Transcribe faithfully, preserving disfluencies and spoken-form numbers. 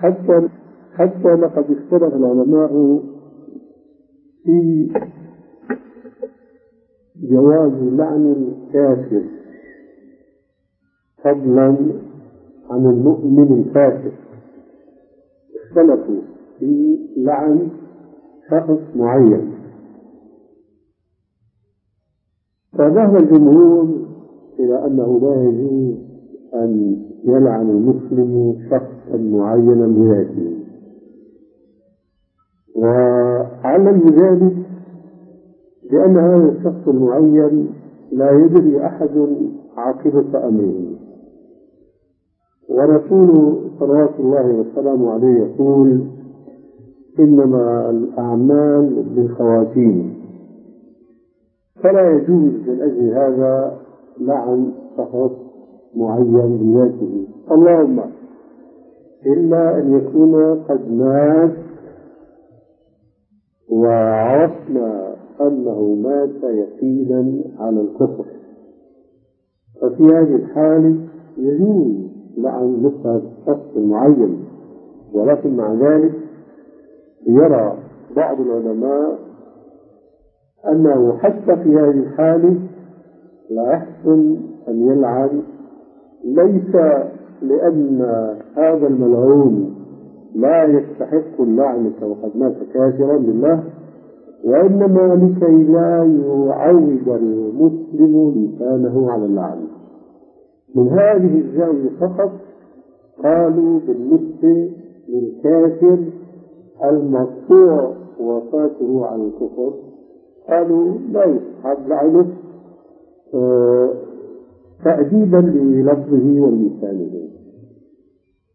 حتى حتى لقد اختلف العلماء في جواز لعن الكافر فضلا عن المؤمن الفاسق. اختلفوا في لعن شخص معين، فذهب الجمهور إلى أنه لا يجوز أن يلعن المسلم شخصا معينا بذاته، وعلم ذلك لأن هذا الشخص المعين لا يدري أحد عاقبة أمره. ورسول صلوات الله وسلامه عليه يقول: إنما الأعمال بالخواتيم، فلا يجوز من أجل هذا لعن شخص معين بذاته، اللهم إلا أن يكون قد مات وعرفنا أنه مات يقينا على الكفر، ففي هذه الحالة يجوز لعن مثل شخص معين. ولكن مع ذلك يرى بعض العلماء أنه حتى في هذه الحالة لا يحسن أن يلعن، ليس لأن هذا الملعون لا يستحق اللعنة وقد مات كافرا بالله، وإنما لكي لا يعود المسلم لسانه على اللعنة. من هذه الزاوية فقط قالوا بالنسبة للكافر المقطوع وفاته على الكفر، قالوا لا يستحق لعنه تأديبا للفظه ولسانه.